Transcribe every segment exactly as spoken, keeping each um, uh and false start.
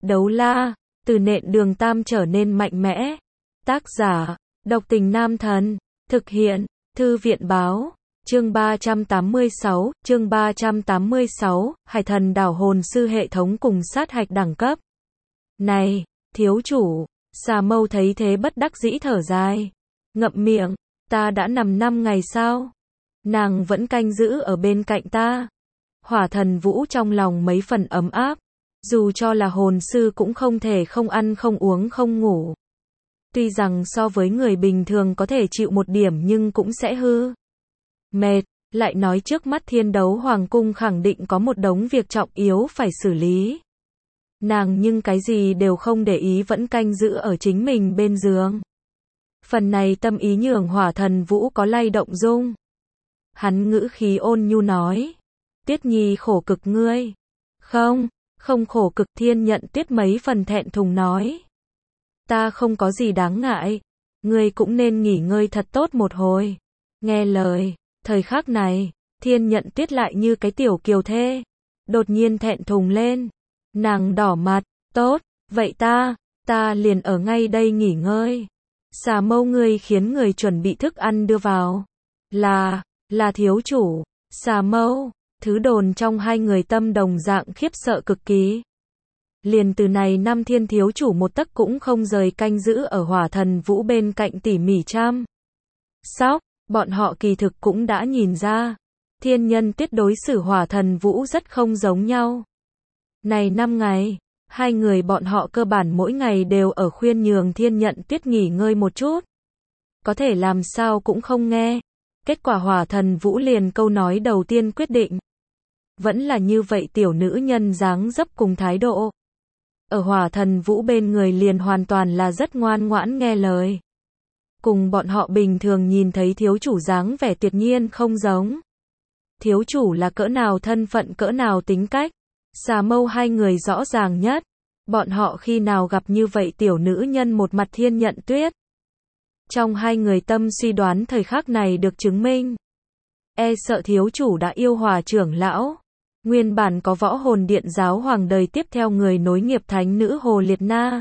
Đấu la, từ nện đường tam trở nên mạnh mẽ. Tác giả, độc tình nam thần. Thực hiện, thư viện báo. Chương ba trăm tám mươi sáu, chương ba trăm tám mươi sáu, Hải thần đảo hồn sư hệ thống cùng sát hạch đẳng cấp. Này, thiếu chủ, Xà Mâu thấy thế bất đắc dĩ thở dài. Ngậm miệng, ta đã nằm năm ngày sao? Nàng vẫn canh giữ ở bên cạnh ta. Hỏa thần Vũ trong lòng mấy phần ấm áp. Dù cho là hồn sư cũng không thể không ăn không uống không ngủ. Tuy rằng so với người bình thường có thể chịu một điểm nhưng cũng sẽ hư. Mệt, lại nói trước mắt Thiên Đấu Hoàng cung khẳng định có một đống việc trọng yếu phải xử lý. Nàng nhưng cái gì đều không để ý vẫn canh giữ ở chính mình bên giường. Phần này tâm ý nhường Hỏa thần Vũ có lay động dung. Hắn ngữ khí ôn nhu nói. Tuyết Nhi khổ cực ngươi. Không, không khổ cực. Thiên Nhận Tuyết mấy phần thẹn thùng nói. Ta không có gì đáng ngại. Ngươi cũng nên nghỉ ngơi thật tốt một hồi. Nghe lời, thời khắc này, Thiên Nhận Tuyết lại như cái tiểu kiều thê. Đột nhiên thẹn thùng lên. Nàng đỏ mặt, tốt, vậy ta, ta liền ở ngay đây nghỉ ngơi. Xà Mâu ngươi khiến người chuẩn bị thức ăn đưa vào. Là, là thiếu chủ. Xà Mâu, thứ đồn trong hai người tâm đồng dạng khiếp sợ cực kỳ. Liền từ này năm Thiên thiếu chủ một tấc cũng không rời canh giữ ở Hỏa thần Vũ bên cạnh tỉ mỉ chăm sóc, bọn họ kỳ thực cũng đã nhìn ra. Thiên Nhân Tuyết đối xử Hỏa thần Vũ rất không giống nhau. Này năm ngày, hai người bọn họ cơ bản mỗi ngày đều ở khuyên nhường Thiên Nhận Tuyết nghỉ ngơi một chút. Có thể làm sao cũng không nghe. Kết quả Hỏa thần Vũ liền câu nói đầu tiên quyết định. Vẫn là như vậy tiểu nữ nhân dáng dấp cùng thái độ. Ở Hỏa thần Vũ bên người liền hoàn toàn là rất ngoan ngoãn nghe lời. Cùng bọn họ bình thường nhìn thấy thiếu chủ dáng vẻ tuyệt nhiên không giống. Thiếu chủ là cỡ nào thân phận cỡ nào tính cách. Xà Mâu hai người rõ ràng nhất. Bọn họ khi nào gặp như vậy tiểu nữ nhân một mặt Thiên Nhận Tuyết. Trong hai người tâm suy đoán thời khắc này được chứng minh. E sợ thiếu chủ đã yêu Hỏa trưởng lão. Nguyên bản có võ hồn điện giáo hoàng đời tiếp theo người nối nghiệp thánh nữ Hồ Liệt Na.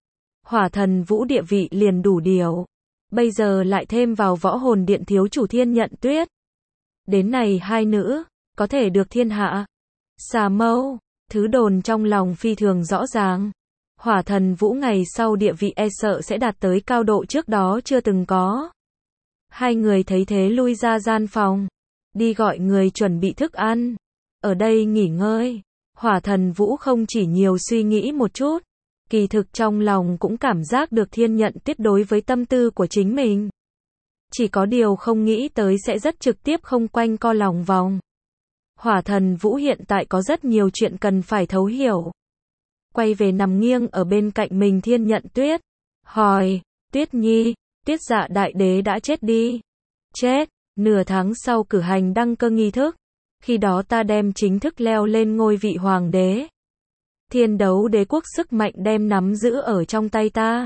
Hỏa thần Vũ địa vị liền đủ điều. Bây giờ lại thêm vào võ hồn điện thiếu chủ Thiên Nhận Tuyết. Đến này hai nữ, có thể được thiên hạ. Xà Mâu, thứ đồn trong lòng phi thường rõ ràng. Hỏa thần Vũ ngày sau địa vị e sợ sẽ đạt tới cao độ trước đó chưa từng có. Hai người thấy thế lui ra gian phòng. Đi gọi người chuẩn bị thức ăn. Ở đây nghỉ ngơi. Hỏa thần Vũ không chỉ nhiều suy nghĩ một chút. Kỳ thực trong lòng cũng cảm giác được Thiên Nhận Tuyết đối với tâm tư của chính mình. Chỉ có điều không nghĩ tới sẽ rất trực tiếp không quanh co lòng vòng. Hỏa thần Vũ hiện tại có rất nhiều chuyện cần phải thấu hiểu. Quay về nằm nghiêng ở bên cạnh mình Thiên Nhận Tuyết. Hỏi, Tuyết Nhi, Tuyết Dạ đại đế đã chết đi. Chết, nửa tháng sau cử hành đăng cơ nghi thức. Khi đó ta đem chính thức leo lên ngôi vị hoàng đế. Thiên đấu đế quốc sức mạnh đem nắm giữ ở trong tay ta.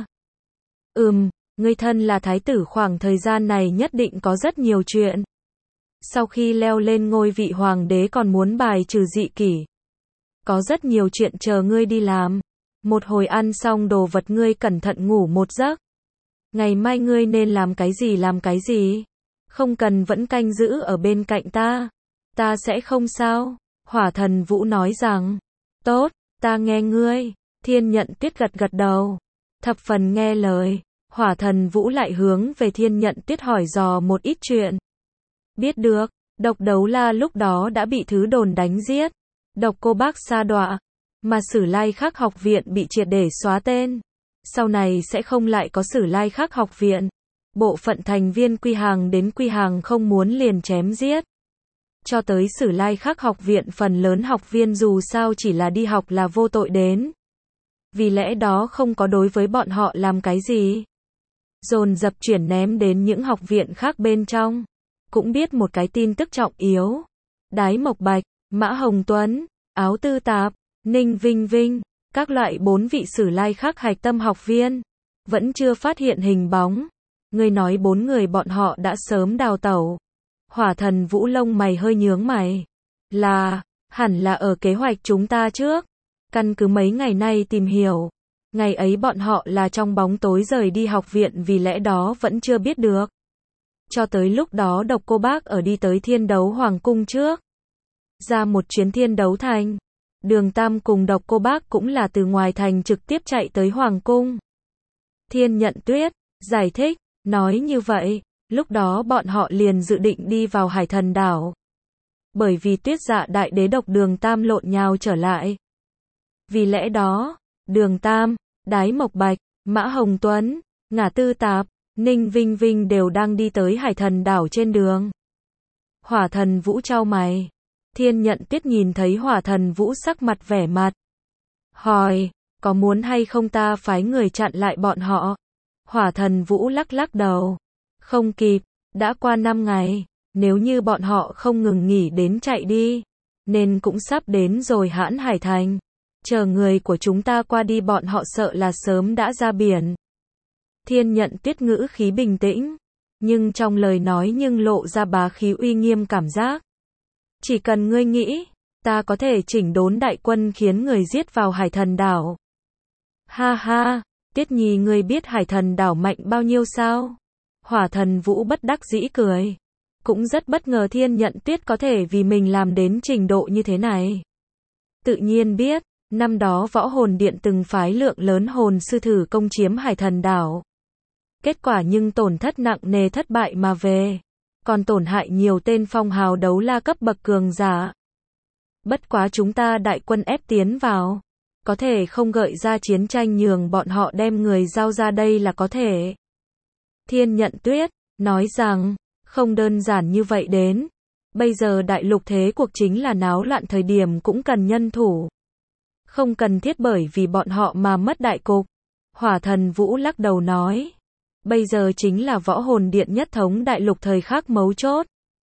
Ừm, ngươi thân là thái tử khoảng thời gian này nhất định có rất nhiều chuyện. Sau khi leo lên ngôi vị hoàng đế còn muốn bài trừ dị kỷ. Có rất nhiều chuyện chờ ngươi đi làm. Một hồi ăn xong đồ vật ngươi cẩn thận ngủ một giấc. Ngày mai ngươi nên làm cái gì làm cái gì. Không cần vẫn canh giữ ở bên cạnh ta. Ta sẽ không sao. Hỏa thần Vũ nói rằng. Tốt, ta nghe ngươi. Thiên Nhận Tuyết gật gật đầu. Thập phần nghe lời. Hỏa thần Vũ lại hướng về Thiên Nhận Tuyết hỏi dò một ít chuyện. Biết được, độc đấu la lúc đó đã bị thứ đồn đánh giết. Độc cô bác sa đọa. Mà Sử Lai Khắc học viện bị triệt để xóa tên. Sau này sẽ không lại có Sử Lai Khắc học viện. Bộ phận thành viên quy hàng đến quy hàng không muốn liền chém giết. Cho tới Sử Lai Khắc học viện phần lớn học viên dù sao chỉ là đi học là vô tội đến. Vì lẽ đó không có đối với bọn họ làm cái gì. Dồn dập chuyển ném đến những học viện khác bên trong. Cũng biết một cái tin tức trọng yếu. Đái Mộc Bạch, Mã Hồng Tuấn, Áo Tư Tạp, Ninh Vinh Vinh, các loại bốn vị Sử Lai Khắc hạch tâm học viên. Vẫn chưa phát hiện hình bóng. Ngươi nói bốn người bọn họ đã sớm đào tẩu. Hỏa thần Vũ lông mày hơi nhướng mày. Là, hẳn là ở kế hoạch chúng ta trước. Căn cứ mấy ngày nay tìm hiểu, ngày ấy bọn họ là trong bóng tối rời đi học viện, vì lẽ đó vẫn chưa biết được. Cho tới lúc đó Độc Cô Bác ở đi tới Thiên Đấu Hoàng cung trước. Ra một chuyến Thiên Đấu Thành. Đường Tam cùng Độc Cô Bác cũng là từ ngoài thành trực tiếp chạy tới Hoàng cung. Thiên Nhận Tuyết giải thích, nói như vậy, lúc đó bọn họ liền dự định đi vào Hải Thần Đảo. Bởi vì Tuyết Dạ Đại Đế độc Đường Tam lộn nhào trở lại. Vì lẽ đó, Đường Tam, Đái Mộc Bạch, Mã Hồng Tuấn, Ngả Tư Tạp, Ninh Vinh Vinh đều đang đi tới Hải Thần Đảo trên đường. Hỏa Thần Vũ chau mày. Thiên Nhận Tuyết nhìn thấy Hỏa Thần Vũ sắc mặt vẻ mặt. Hỏi, có muốn hay không ta phái người chặn lại bọn họ? Hỏa Thần Vũ lắc lắc đầu. Không kịp, đã qua năm ngày, nếu như bọn họ không ngừng nghỉ đến chạy đi, nên cũng sắp đến rồi Hãn Hải Thành. Chờ người của chúng ta qua đi bọn họ sợ là sớm đã ra biển. Thiên Nhận Tuyết ngữ khí bình tĩnh, nhưng trong lời nói nhưng lộ ra bá khí uy nghiêm cảm giác. Chỉ cần ngươi nghĩ, ta có thể chỉnh đốn đại quân khiến người giết vào Hải Thần Đảo. Ha ha, Tiết Nhi, ngươi biết Hải Thần Đảo mạnh bao nhiêu sao? Hỏa Thần Vũ bất đắc dĩ cười. Cũng rất bất ngờ Thiên Nhận Tuyết có thể vì mình làm đến trình độ như thế này. Tự nhiên biết, năm đó Võ Hồn Điện từng phái lượng lớn hồn sư thử công chiếm Hải Thần Đảo. Kết quả nhưng tổn thất nặng nề, thất bại mà về. Còn tổn hại nhiều tên phong hào đấu la cấp bậc cường giả. Bất quá chúng ta đại quân ép tiến vào, có thể không gợi ra chiến tranh, nhường bọn họ đem người giao ra đây là có thể. Thiên Nhận Tuyết nói rằng, không đơn giản như vậy đến. Bây giờ đại lục thế cuộc chính là náo loạn, thời điểm cũng cần nhân thủ. Không cần thiết bởi vì bọn họ mà mất đại cục. Hỏa Thần Vũ lắc đầu nói. Bây giờ chính là Võ Hồn Điện nhất thống đại lục thời khắc mấu chốt.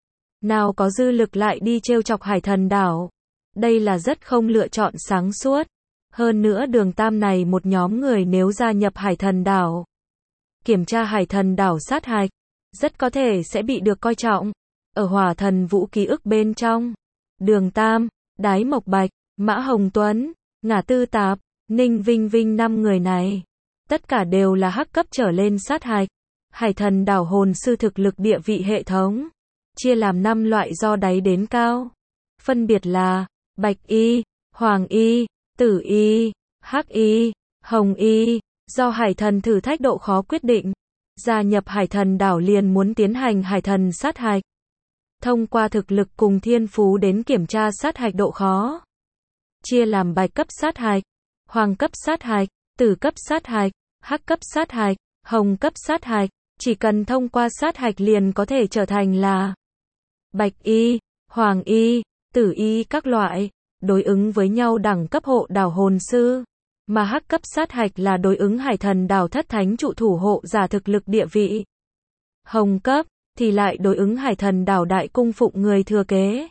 Nào có dư lực lại đi trêu chọc Hải Thần Đảo. Đây là rất không lựa chọn sáng suốt. Hơn nữa Đường Tam này một nhóm người nếu gia nhập Hải Thần Đảo, kiểm tra Hải Thần Đảo sát hạch, rất có thể sẽ bị được coi trọng. Ở Hỏa Thần Vũ ký ức bên trong, Đường Tam, Đái Mộc Bạch, Mã Hồng Tuấn, Ngả Tư Tạp, Ninh Vinh Vinh năm người này, tất cả đều là hắc cấp trở lên sát hạch. Hải Thần Đảo hồn sư thực lực địa vị hệ thống chia làm năm loại do đáy đến cao, phân biệt là Bạch Y, Hoàng Y, Tử Y, Hắc Y, Hồng Y. Do Hải Thần thử thách độ khó quyết định, gia nhập Hải Thần Đảo liền muốn tiến hành Hải Thần sát hạch. Thông qua thực lực cùng thiên phú đến kiểm tra sát hạch độ khó. Chia làm Bạch cấp sát hạch, Hoàng cấp sát hạch, Tử cấp sát hạch, Hắc cấp sát hạch, Hồng cấp sát hạch. Chỉ cần thông qua sát hạch liền có thể trở thành là Bạch Y, Hoàng Y, Tử Y các loại, đối ứng với nhau đẳng cấp hộ đảo hồn sư. Mà hắc cấp sát hạch là đối ứng Hải Thần Đảo thất thánh trụ thủ hộ giả thực lực địa vị. Hồng cấp thì lại đối ứng Hải Thần Đảo đại cung phụng người thừa kế.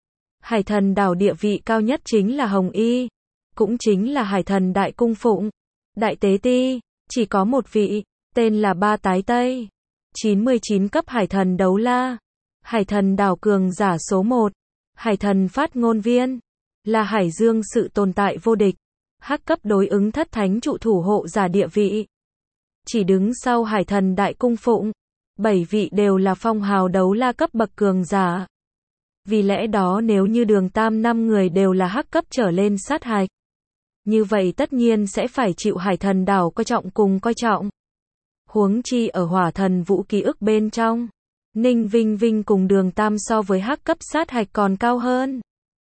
Hải Thần Đảo địa vị cao nhất chính là Hồng Y, cũng chính là Hải Thần đại cung phụng, đại tế ti, chỉ có một vị, tên là Ba Tái Tây. chín mươi chín cấp Hải Thần đấu la, Hải Thần Đảo cường giả số một, Hải Thần phát ngôn viên, là Hải Dương sự tồn tại vô địch. Hắc cấp đối ứng thất thánh trụ thủ hộ giả địa vị, chỉ đứng sau Hải Thần đại cung phụng. Bảy vị đều là phong hào đấu la cấp bậc cường giả. Vì lẽ đó nếu như Đường Tam năm người đều là hắc cấp trở lên sát hạch, như vậy tất nhiên sẽ phải chịu Hải Thần Đảo coi trọng cùng coi trọng. Huống chi ở Hỏa Thần Vũ ký ức bên trong, Ninh Vinh Vinh cùng Đường Tam so với hắc cấp sát hạch còn cao hơn.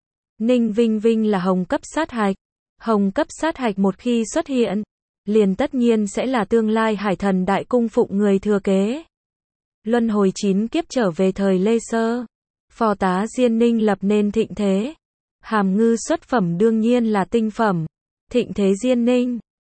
Ninh Vinh Vinh là hồng cấp sát hạch. Hồng cấp sát hạch một khi xuất hiện, liền tất nhiên sẽ là tương lai Hải Thần đại cung phụng người thừa kế. Luân hồi chín kiếp trở về thời Lê Sơ, phò tá Diên Ninh lập nên thịnh thế. Hàm ngư xuất phẩm đương nhiên là tinh phẩm. Thịnh thế Diên Ninh,